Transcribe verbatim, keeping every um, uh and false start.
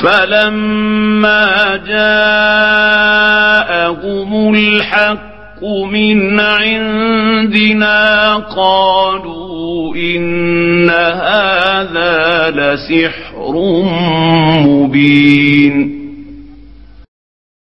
فلما جاءهم الحق من عندنا قالوا إن هذا لسحر مبين